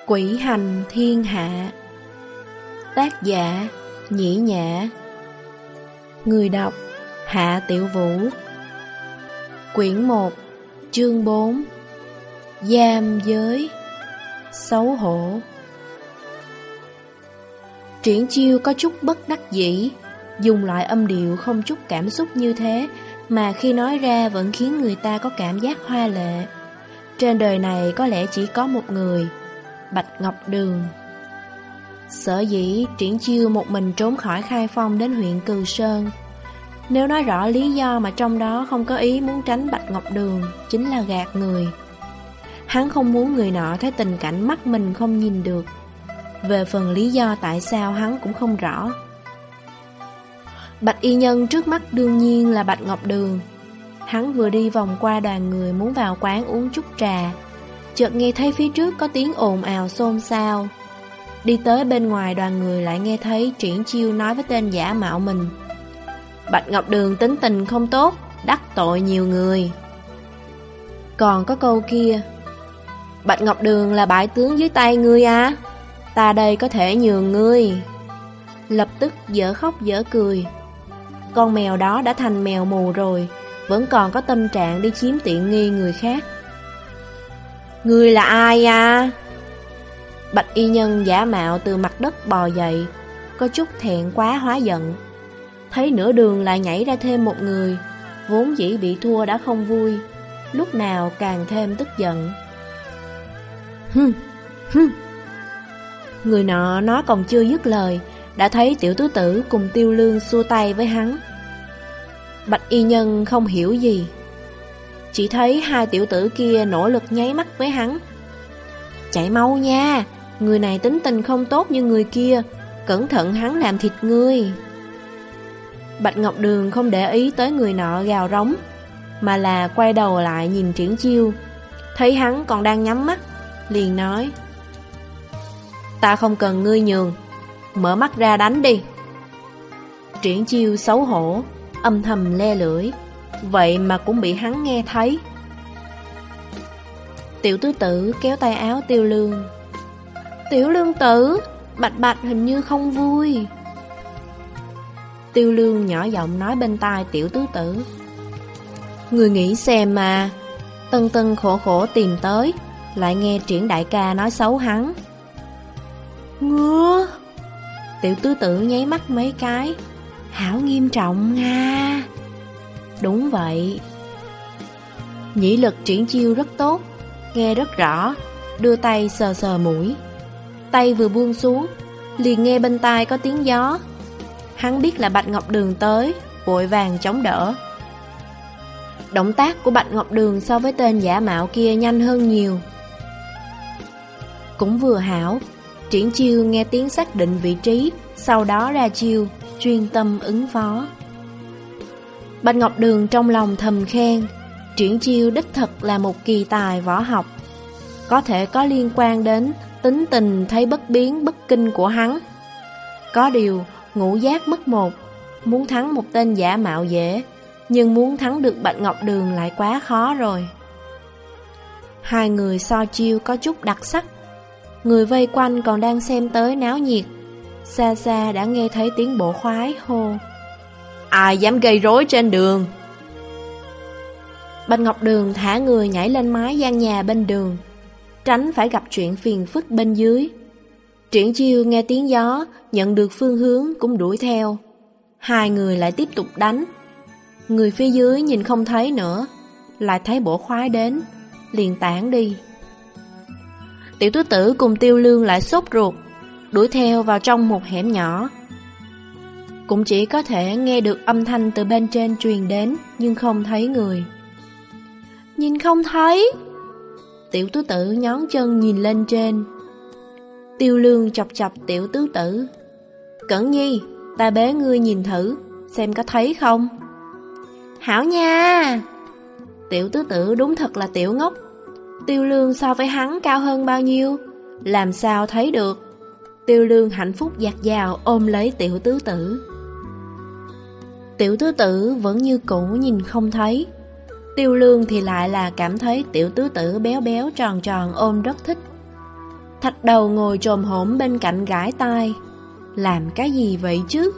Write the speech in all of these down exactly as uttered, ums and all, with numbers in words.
Quỷ hành thiên hạ. Tác giả Nhĩ Nhã. Người đọc Hạ Tiểu Vũ. Quyển một, chương bốn. Giam giới. Xấu hổ. Triển Chiêu có chút bất đắc dĩ, dùng loại âm điệu không chút cảm xúc như thế mà khi nói ra vẫn khiến người ta có cảm giác hoa lệ. Trên đời này có lẽ chỉ có một người, Bạch Ngọc Đường. Sở dĩ Triển Chiêu một mình trốn khỏi Khai Phong đến huyện Cừ Sơn, nếu nói rõ lý do mà trong đó không có ý muốn tránh Bạch Ngọc Đường, chính là gạt người. Hắn không muốn người nọ thấy tình cảnh mắt mình không nhìn được. Về phần lý do tại sao hắn cũng không rõ. Bạch y nhân trước mắt đương nhiên là Bạch Ngọc Đường. Hắn vừa đi vòng qua đoàn người muốn vào quán uống chút trà, chợt nghe thấy phía trước có tiếng ồn ào xôn xao. Đi tới bên ngoài đoàn người lại nghe thấy Triển Chiêu nói với tên giả mạo mình: Bạch Ngọc Đường tính tình không tốt, đắc tội nhiều người. Còn có câu kia: Bạch Ngọc Đường là bại tướng dưới tay ngươi à? Ta đây có thể nhường ngươi. Lập tức dở khóc dở cười. Con mèo đó đã thành mèo mù rồi, vẫn còn có tâm trạng đi chiếm tiện nghi người khác. Ngươi là ai à? Bạch y nhân giả mạo từ mặt đất bò dậy, có chút thẹn quá hóa giận. Thấy nửa đường lại nhảy ra thêm một người, vốn dĩ bị thua đã không vui, lúc nào càng thêm tức giận. Hừm, hừm. Người nọ nói còn chưa dứt lời, đã thấy Tiểu Tứ Tử cùng Tiêu Lương xua tay với hắn. Bạch y nhân không hiểu gì, chỉ thấy hai tiểu tử kia nỗ lực nháy mắt với hắn. Chạy mau nha, người này tính tình không tốt như người kia, cẩn thận hắn làm thịt ngươi. Bạch Ngọc Đường không để ý tới người nọ gào rống, mà là quay đầu lại nhìn Triển Chiêu. Thấy hắn còn đang nhắm mắt, liền nói: Ta không cần ngươi nhường, mở mắt ra đánh đi. Triển Chiêu xấu hổ, âm thầm le lưỡi, vậy mà cũng bị hắn nghe thấy. Tiểu Tứ Tử kéo tay áo Tiêu Lương. Tiểu Lương tử, Bạch Bạch hình như không vui. Tiêu Lương nhỏ giọng nói bên tai Tiểu Tứ Tử: Người nghĩ xem mà, tân tân khổ khổ tìm tới, lại nghe Triển đại ca nói xấu hắn. Ngứa. Tiểu Tứ Tử nháy mắt mấy cái. Hảo nghiêm trọng nga. Đúng vậy. Nhĩ lực Triển Chiêu rất tốt, nghe rất rõ, đưa tay sờ sờ mũi. Tay vừa buông xuống, liền nghe bên tai có tiếng gió. Hắn biết là Bạch Ngọc Đường tới, vội vàng chống đỡ. Động tác của Bạch Ngọc Đường so với tên giả mạo kia nhanh hơn nhiều. Cũng vừa hảo, Triển Chiêu nghe tiếng xác định vị trí, sau đó ra chiêu, chuyên tâm ứng phó. Bạch Ngọc Đường trong lòng thầm khen, Triển Chiêu đích thực là một kỳ tài võ học, có thể có liên quan đến tính tình thấy bất biến bất kinh của hắn. Có điều, ngũ giác mất một, muốn thắng một tên giả mạo dễ, nhưng muốn thắng được Bạch Ngọc Đường lại quá khó rồi. Hai người so chiêu có chút đặc sắc. Người vây quanh còn đang xem tới náo nhiệt, xa xa đã nghe thấy tiếng bộ khoái hô: Ai dám gây rối trên đường? Bạch Ngọc Đường thả người nhảy lên mái gian nhà bên đường, tránh phải gặp chuyện phiền phức bên dưới. Triển Chiêu nghe tiếng gió, nhận được phương hướng cũng đuổi theo. Hai người lại tiếp tục đánh. Người phía dưới nhìn không thấy nữa, lại thấy bộ khoái đến, liền tản đi. Tiểu Tứ Tử cùng Tiêu Lương lại sốt ruột, đuổi theo vào trong một hẻm nhỏ. Cũng chỉ có thể nghe được âm thanh từ bên trên truyền đến, nhưng không thấy người. Nhìn không thấy. Tiểu Tứ Tử nhón chân nhìn lên trên. Tiêu Lương chọc chọc Tiểu Tứ Tử: Cẩn nhi, ta bế ngươi nhìn thử, xem có thấy không. Hảo nha. Tiểu Tứ Tử đúng thật là tiểu ngốc. Tiêu Lương so với hắn cao hơn bao nhiêu, làm sao thấy được. Tiêu Lương hạnh phúc dạt dào ôm lấy Tiểu Tứ Tử. Tiểu Tứ Tử vẫn như cũ nhìn không thấy. Tiêu Lương thì lại là cảm thấy Tiểu Tứ Tử béo béo tròn tròn ôm rất thích. Thạch Đầu ngồi chồm hổm bên cạnh gãi tai. Làm cái gì vậy chứ?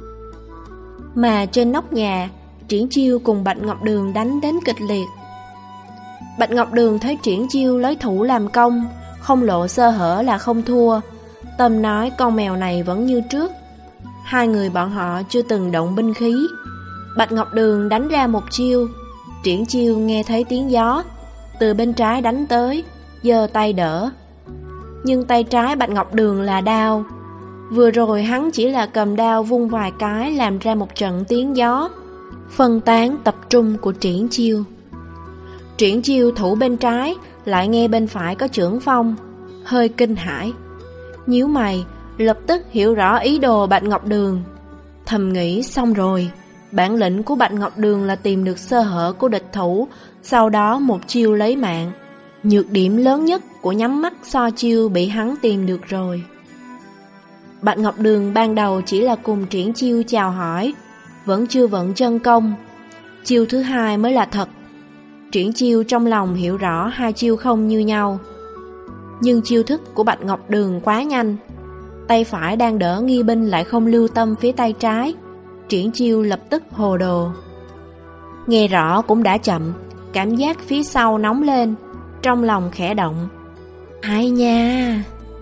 Mà trên nóc nhà, Triển Chiêu cùng Bạch Ngọc Đường đánh đến kịch liệt. Bạch Ngọc Đường thấy Triển Chiêu lấy thủ làm công, không lộ sơ hở là không thua. Tâm nói con mèo này vẫn như trước. Hai người bọn họ chưa từng động binh khí. Bạch Ngọc Đường đánh ra một chiêu, Triển Chiêu nghe thấy tiếng gió từ bên trái đánh tới, giơ tay đỡ. Nhưng tay trái Bạch Ngọc Đường là đao. Vừa rồi hắn chỉ là cầm đao vung vài cái làm ra một trận tiếng gió, phân tán tập trung của Triển Chiêu. Triển Chiêu thủ bên trái, lại nghe bên phải có chưởng phong, hơi kinh hãi, nhíu mày, lập tức hiểu rõ ý đồ Bạch Ngọc Đường. Thầm nghĩ xong rồi, bản lĩnh của Bạch Ngọc Đường là tìm được sơ hở của địch thủ, sau đó một chiêu lấy mạng. Nhược điểm lớn nhất của nhắm mắt so chiêu bị hắn tìm được rồi. Bạch Ngọc Đường ban đầu chỉ là cùng Triển Chiêu chào hỏi, vẫn chưa vận chân công. Chiêu thứ hai mới là thật. Triển Chiêu trong lòng hiểu rõ hai chiêu không như nhau. Nhưng chiêu thức của Bạch Ngọc Đường quá nhanh. Tay phải đang đỡ nghi binh lại không lưu tâm phía tay trái. Triển Chiêu lập tức hồ đồ. Nghe rõ cũng đã chậm, cảm giác phía sau nóng lên, trong lòng khẽ động. Ai nha!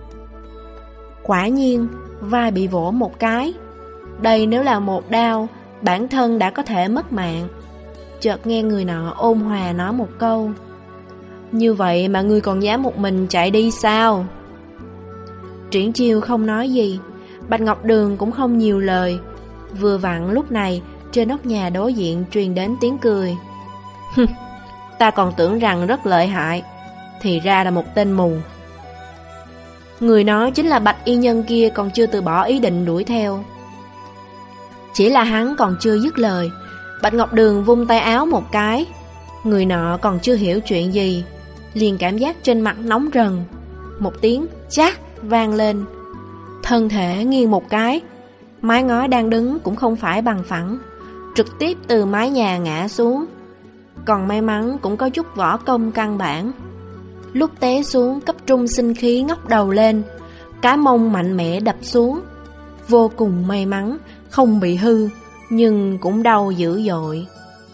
Quả nhiên, vai bị vỗ một cái. Đây nếu là một đao, bản thân đã có thể mất mạng. Chợt nghe người nọ ôn hòa nói một câu. Như vậy mà ngươi còn dám một mình chạy đi sao? Triển Chiêu không nói gì, Bạch Ngọc Đường cũng không nhiều lời. Vừa vặn lúc này, trên nóc nhà đối diện truyền đến tiếng cười. Ta còn tưởng rằng rất lợi hại, thì ra là một tên mù. Người nói chính là Bạch y nhân kia, còn chưa từ bỏ ý định đuổi theo. Chỉ là hắn còn chưa dứt lời, Bạch Ngọc Đường vung tay áo một cái. Người nọ còn chưa hiểu chuyện gì, liền cảm giác trên mặt nóng rần. Một tiếng chát vang lên, thân thể nghiêng một cái. Mái ngói đang đứng cũng không phải bằng phẳng, trực tiếp từ mái nhà ngã xuống. Còn may mắn cũng có chút võ công căn bản. Lúc té xuống cấp trung sinh khí ngóc đầu lên, cái mông mạnh mẽ đập xuống. Vô cùng may mắn không bị hư, nhưng cũng đau dữ dội.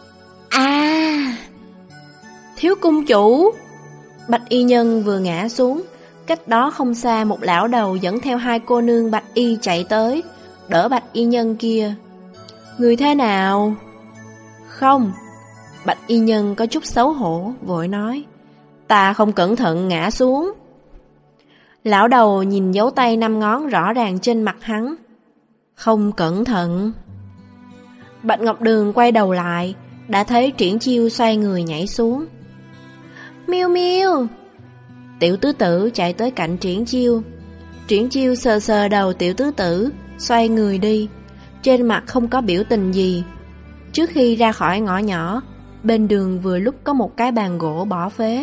À! Thiếu cung chủ! Bạch y nhân vừa ngã xuống, cách đó không xa một lão đầu dẫn theo hai cô nương bạch y chạy tới, đỡ bạch y nhân kia. Người thế nào? Không. Bạch y nhân có chút xấu hổ, vội nói. Ta không cẩn thận ngã xuống. Lão đầu nhìn dấu tay năm ngón rõ ràng trên mặt hắn. Không cẩn thận. Bạch Ngọc Đường quay đầu lại, đã thấy Triển Chiêu xoay người nhảy xuống. Miêu miêu! Tiểu tứ tử chạy tới cạnh Triển Chiêu. Triển Chiêu sờ sờ đầu tiểu tứ tử, xoay người đi, trên mặt không có biểu tình gì. Trước khi ra khỏi ngõ nhỏ, bên đường vừa lúc có một cái bàn gỗ bỏ phế.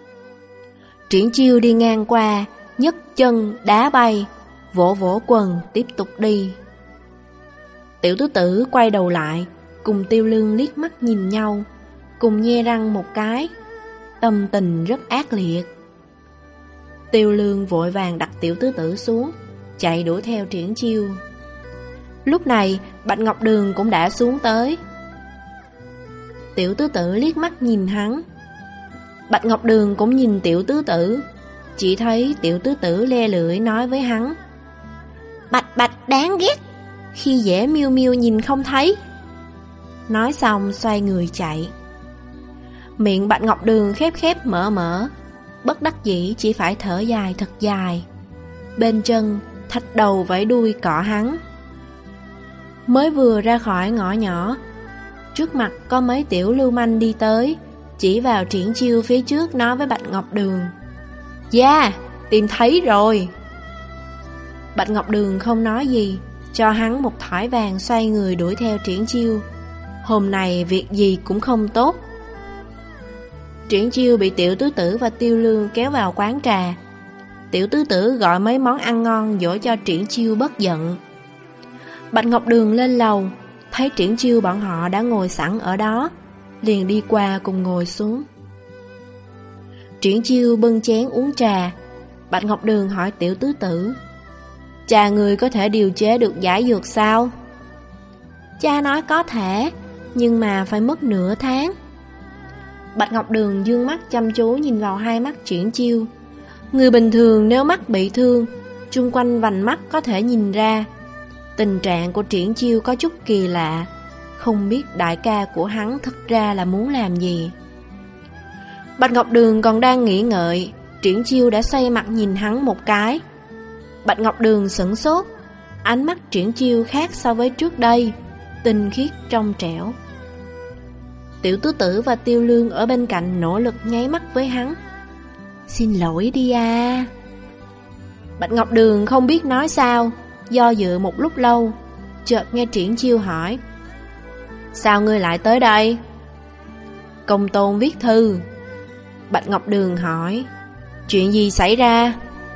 Triển Chiêu đi ngang qua, nhấc chân đá bay, vỗ vỗ quần tiếp tục đi. Tiểu tứ tử quay đầu lại, cùng Tiêu Lương liếc mắt nhìn nhau, cùng nhe răng một cái, tâm tình rất ác liệt. Tiêu Lương vội vàng đặt tiểu tứ tử xuống, chạy đuổi theo Triển Chiêu. Lúc này Bạch Ngọc Đường cũng đã xuống tới. Tiểu tứ tử liếc mắt nhìn hắn, Bạch Ngọc Đường cũng nhìn tiểu tứ tử, chỉ thấy tiểu tứ tử le lưỡi nói với hắn. Bạch bạch đáng ghét, khi dễ miêu miêu nhìn không thấy. Nói xong xoay người chạy. Miệng Bạch Ngọc Đường khép khép mở mở, bất đắc dĩ chỉ phải thở dài thật dài. Bên chân Thạch Đầu vẫy đuôi cọ hắn. Mới vừa ra khỏi ngõ nhỏ, trước mặt có mấy tiểu lưu manh đi tới, chỉ vào Triển Chiêu phía trước nói với Bạch Ngọc Đường. Dạ, yeah, tìm thấy rồi. Bạch Ngọc Đường không nói gì, cho hắn một thỏi vàng xoay người đuổi theo Triển Chiêu. Hôm nay việc gì cũng không tốt. Triển Chiêu bị tiểu tứ tử và Tiêu Lương kéo vào quán trà. Tiểu tứ tử gọi mấy món ăn ngon dỗ cho Triển Chiêu bất giận. Bạch Ngọc Đường lên lầu, thấy Triển Chiêu bọn họ đã ngồi sẵn ở đó, liền đi qua cùng ngồi xuống. Triển Chiêu bưng chén uống trà, Bạch Ngọc Đường hỏi Tiểu Tứ Tử: Cha người có thể điều chế được giải dược sao? Cha nói có thể, nhưng mà phải mất nửa tháng. Bạch Ngọc Đường dương mắt chăm chú nhìn vào hai mắt Triển Chiêu. Người bình thường nếu mắt bị thương, chung quanh vành mắt có thể nhìn ra. Tình trạng của Triển Chiêu có chút kỳ lạ, không biết đại ca của hắn thực ra là muốn làm gì. Bạch Ngọc Đường còn đang nghĩ ngợi, Triển Chiêu đã xoay mặt nhìn hắn một cái. Bạch Ngọc Đường sửng sốt, ánh mắt Triển Chiêu khác so với trước đây, tinh khiết trong trẻo. Tiểu Tứ Tử và Tiêu Lương ở bên cạnh nỗ lực nháy mắt với hắn. Xin lỗi đi à. Bạch Ngọc Đường không biết nói sao, do dự một lúc lâu, chợt nghe Triển Chiêu hỏi: Sao ngươi lại tới đây? Công tôn viết thư. Bạch Ngọc Đường hỏi: Chuyện gì xảy ra?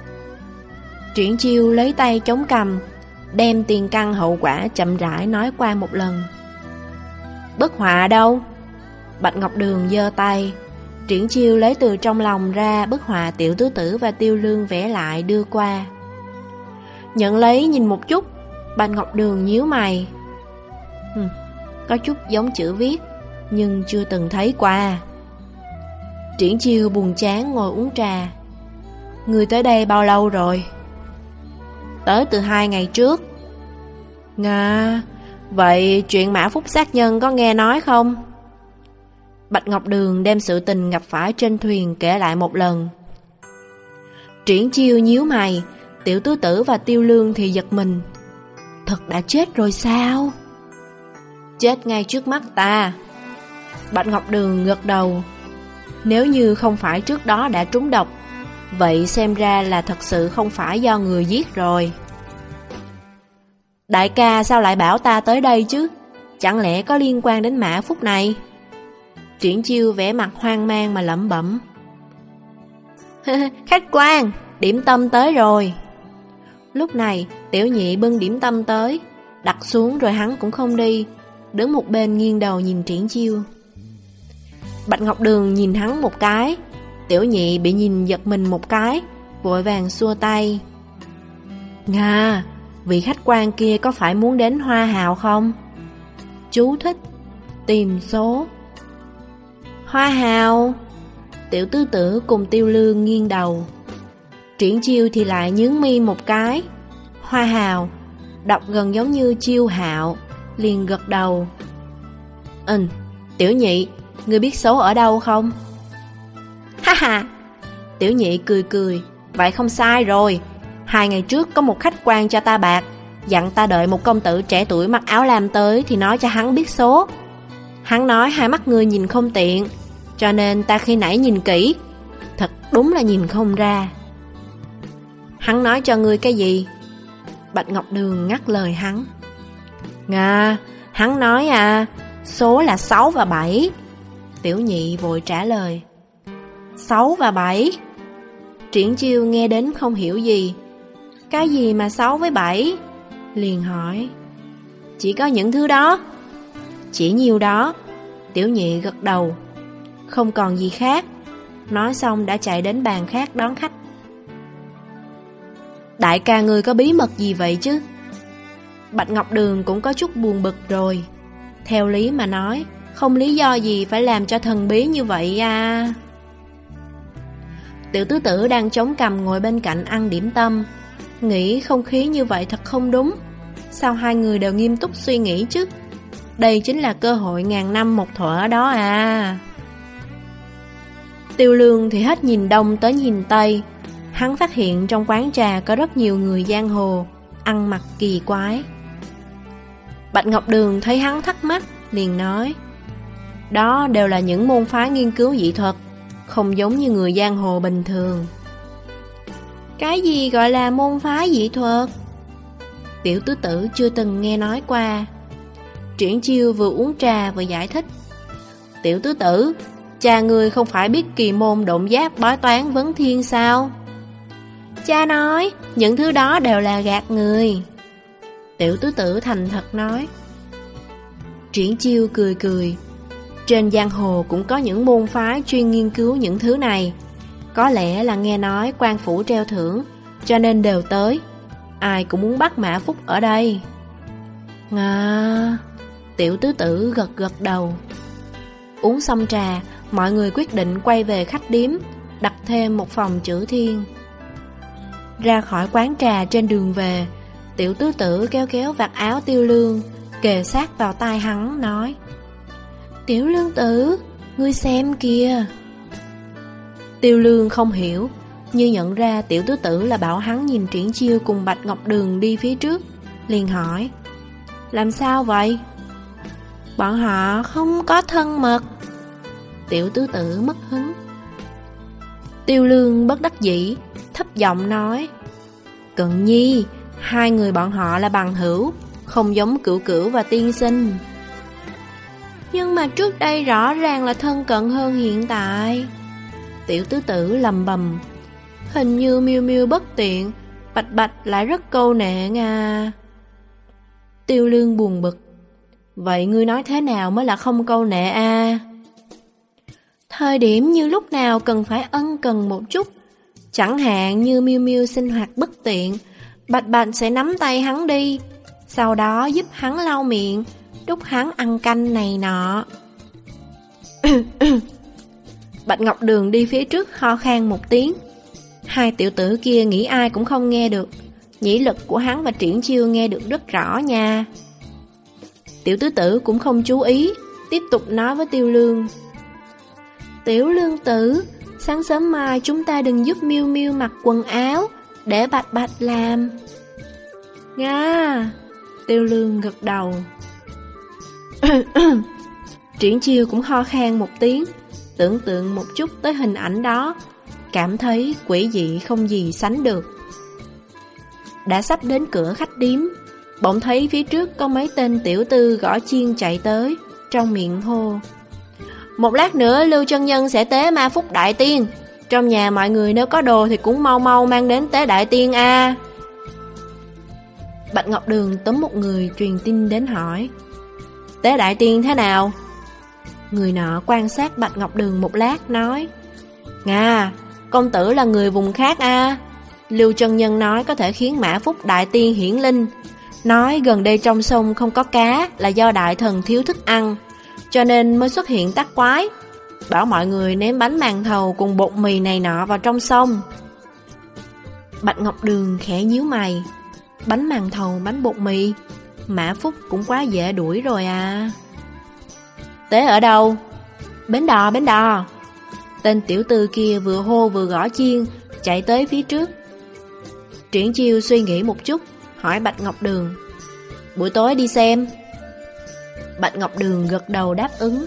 Triển Chiêu lấy tay chống cằm, đem tiền căn hậu quả chậm rãi nói qua một lần. Bức họa đâu? Bạch Ngọc Đường giơ tay. Triển Chiêu lấy từ trong lòng ra bức họa Tiểu Tứ Tử và Tiêu Lương vẽ lại đưa qua. Nhận lấy nhìn một chút, Bạch Ngọc Đường nhíu mày. Hừm, có chút giống chữ viết, nhưng chưa từng thấy qua. Triển Chiêu buồn chán ngồi uống trà. Người tới đây bao lâu rồi? Tới từ hai ngày trước. Nga, vậy chuyện Mã Phúc sát nhân có nghe nói không? Bạch Ngọc Đường đem sự tình gặp phải trên thuyền kể lại một lần. Triển Chiêu nhíu mày, Tiểu Tứ Tử và Tiêu Lương thì giật mình. Thật đã chết rồi sao? Chết ngay trước mắt ta. Bạch Ngọc Đường gật đầu. Nếu như không phải trước đó đã trúng độc, vậy xem ra là thật sự không phải do người giết rồi. Đại ca sao lại bảo ta tới đây chứ? Chẳng lẽ có liên quan đến Mã Phúc này? Triển Chiêu vẻ mặt hoang mang mà lẩm bẩm. Khách quan, điểm tâm tới rồi. Lúc này Tiểu Nhị bưng điểm tâm tới, đặt xuống rồi hắn cũng không đi, đứng một bên nghiêng đầu nhìn Triển Chiêu. Bạch Ngọc Đường nhìn hắn một cái, Tiểu Nhị bị nhìn giật mình một cái, vội vàng xua tay. Nga, vị khách quan kia có phải muốn đến Hoa Hào không? Chú thích: tìm số. Hoa Hào. Tiểu Tứ Tử cùng Tiêu Lương nghiêng đầu. Triển Chiêu thì lại nhướng mi một cái. Hoa Hào, đọc gần giống như Chiêu Hạo, liền gật đầu. Ừ, Tiểu Nhị, ngươi biết số ở đâu không? Ha ha. Tiểu Nhị cười cười. Vậy không sai rồi. Hai ngày trước có một khách quan cho ta bạc, dặn ta đợi một công tử trẻ tuổi mặc áo lam tới thì nói cho hắn biết số. Hắn nói hai mắt ngươi nhìn không tiện, cho nên ta khi nãy nhìn kỹ, thật đúng là nhìn không ra. Hắn nói cho ngươi cái gì? Bạch Ngọc Đường ngắt lời hắn. Nga, hắn nói à, số là sáu và bảy. Tiểu Nhị vội trả lời. Sáu và bảy? Triển Chiêu nghe đến không hiểu gì. Cái gì mà sáu với bảy? Liền hỏi. Chỉ có những thứ đó. Chỉ nhiêu đó. Tiểu Nhị gật đầu. Không còn gì khác. Nói xong đã chạy đến bàn khác đón khách. Đại ca ngươi có bí mật gì vậy chứ? Bạch Ngọc Đường cũng có chút buồn bực rồi. Theo lý mà nói, không lý do gì phải làm cho thần bí như vậy à. Tiểu Tứ Tử đang chống cằm ngồi bên cạnh ăn điểm tâm, nghĩ không khí như vậy thật không đúng. Sao hai người đều nghiêm túc suy nghĩ chứ? Đây chính là cơ hội ngàn năm một thuở đó à. Tiêu Lương thì hết nhìn đông tới nhìn tây. Hắn phát hiện trong quán trà có rất nhiều người giang hồ, ăn mặc kỳ quái. Bạch Ngọc Đường thấy hắn thắc mắc, liền nói. Đó đều là những môn phái nghiên cứu dị thuật, không giống như người giang hồ bình thường. Cái gì gọi là môn phái dị thuật? Tiểu Tứ Tử chưa từng nghe nói qua. Triển Chiêu vừa uống trà vừa giải thích. Tiểu Tứ Tử, cha ngươi không phải biết kỳ môn độn giáp bói toán vấn thiên sao? Cha nói, những thứ đó đều là gạt người. Tiểu Tứ Tử thành thật nói. Triển Chiêu cười cười. Trên giang hồ cũng có những môn phái chuyên nghiên cứu những thứ này. Có lẽ là nghe nói quan phủ treo thưởng, cho nên đều tới. Ai cũng muốn bắt Mã Phúc ở đây. À, tiểu tứ tử gật gật đầu. Uống xong trà, mọi người quyết định quay về khách điếm, đặt thêm một phòng chữ thiên. Ra khỏi quán trà trên đường về, tiểu tứ tử kéo kéo vạt áo Tiêu Lương, kề sát vào tai hắn nói: Tiểu Lương tử, ngươi xem kìa. Tiêu Lương không hiểu, như nhận ra tiểu tứ tử là bảo hắn nhìn Triển Chiêu cùng Bạch Ngọc Đường đi phía trước, liền hỏi: Làm sao vậy? Bọn họ không có thân mật. Tiểu tứ tử mất hứng. Tiêu Lương bất đắc dĩ, thấp giọng nói: Cận nhi, hai người bọn họ là bằng hữu, không giống Cửu Cửu và Tiên Sinh. Nhưng mà trước đây rõ ràng là thân cận hơn hiện tại. Tiểu tứ tử lầm bầm: Hình như Miêu Miêu bất tiện, Bạch Bạch lại rất câu nệ à. Tiêu Lương buồn bực: Vậy ngươi nói thế nào mới là không câu nệ a? À? Thời điểm như lúc nào cần phải ân cần một chút. Chẳng hạn như Miêu Miêu sinh hoạt bất tiện, Bạch Bạch sẽ nắm tay hắn đi, sau đó giúp hắn lau miệng, đút hắn ăn canh này nọ. Bạch Ngọc Đường đi phía trước ho khan một tiếng. Hai tiểu tử kia nghĩ ai cũng không nghe được. Nhĩ lực của hắn và Triển Chiêu nghe được rất rõ nha. Tiểu tứ tử cũng không chú ý, tiếp tục nói với Tiêu Lương: Tiểu Lương tử, sáng sớm mai chúng ta đừng giúp Miêu Miêu mặc quần áo, để Bạch Bạch làm. Nga. Tiêu Lương gật đầu. Triển Chiêu cũng ho khan một tiếng, tưởng tượng một chút tới hình ảnh đó, cảm thấy quỷ dị không gì sánh được. Đã sắp đến cửa khách điếm, bỗng thấy phía trước có mấy tên tiểu tư gõ chiên chạy tới, trong miệng hô: Một lát nữa Lưu chân nhân sẽ tế Ma Phúc Đại Tiên, trong nhà mọi người nếu có đồ thì cũng mau mau mang đến tế Đại Tiên a. À. Bạch Ngọc Đường tóm một người truyền tin đến hỏi: Tế Đại Tiên thế nào? Người nọ quan sát Bạch Ngọc Đường một lát nói: Nga, công tử là người vùng khác a. À. Lưu chân nhân nói có thể khiến Mã Phúc Đại Tiên hiển linh, nói gần đây trong sông không có cá là do đại thần thiếu thức ăn, cho nên mới xuất hiện tác quái, bảo mọi người ném bánh màn thầu cùng bột mì này nọ vào trong sông. Bạch Ngọc Đường khẽ nhíu mày: Bánh màn thầu, bánh bột mì, Mã Phúc cũng quá dễ đuổi rồi à. Tế ở đâu? Bến đò, bến đò. Tên tiểu tư kia vừa hô vừa gõ chiên, chạy tới phía trước. Triển Chiêu suy nghĩ một chút, hỏi Bạch Ngọc Đường: Buổi tối đi xem. Bạch Ngọc Đường gật đầu đáp ứng.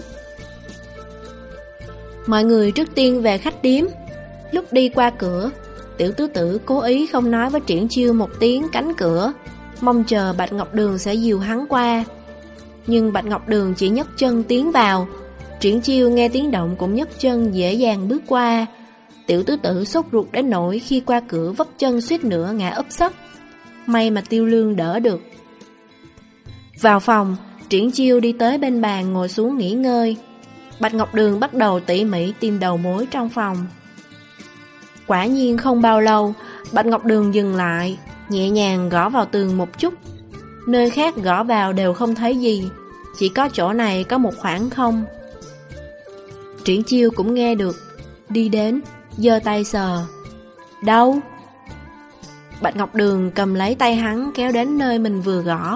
Mọi người trước tiên về khách điếm. Lúc đi qua cửa, tiểu tứ tử cố ý không nói với Triển Chiêu một tiếng cánh cửa, mong chờ Bạch Ngọc Đường sẽ dìu hắn qua. Nhưng Bạch Ngọc Đường chỉ nhấc chân tiến vào. Triển Chiêu nghe tiếng động cũng nhấc chân dễ dàng bước qua. Tiểu tứ tử sốt ruột đến nỗi khi qua cửa vấp chân suýt nữa ngã úp sấp. May mà Tiêu Lương đỡ được. Vào phòng, Triển Chiêu đi tới bên bàn ngồi xuống nghỉ ngơi. Bạch Ngọc Đường bắt đầu tỉ mỉ tìm đầu mối trong phòng. Quả nhiên không bao lâu, Bạch Ngọc Đường dừng lại, nhẹ nhàng gõ vào tường một chút. Nơi khác gõ vào đều không thấy gì, chỉ có chỗ này có một khoảng không. Triển Chiêu cũng nghe được, đi đến, giơ tay sờ. Đâu? Bạch Ngọc Đường cầm lấy tay hắn kéo đến nơi mình vừa gõ.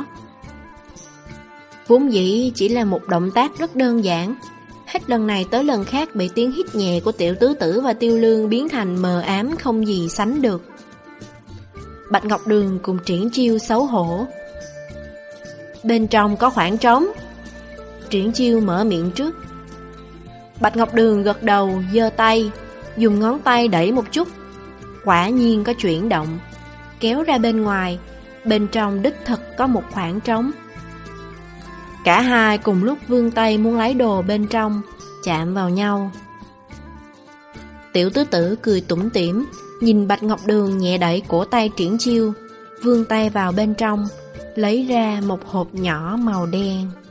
Vốn dĩ chỉ là một động tác rất đơn giản, hết lần này tới lần khác bị tiếng hít nhẹ của tiểu tứ tử và Tiêu Lương biến thành mờ ám không gì sánh được. Bạch Ngọc Đường cùng Triển Chiêu xấu hổ. Bên trong có khoảng trống. Triển Chiêu mở miệng trước. Bạch Ngọc Đường gật đầu, giơ tay, dùng ngón tay đẩy một chút. Quả nhiên có chuyển động, kéo ra bên ngoài. Bên trong đích thực có một khoảng trống. Cả hai cùng lúc vươn tay muốn lấy đồ bên trong, chạm vào nhau. Tiểu tứ tử cười tủm tỉm, nhìn Bạch Ngọc Đường nhẹ đẩy cổ tay Triển Chiêu, vươn tay vào bên trong, lấy ra một hộp nhỏ màu đen.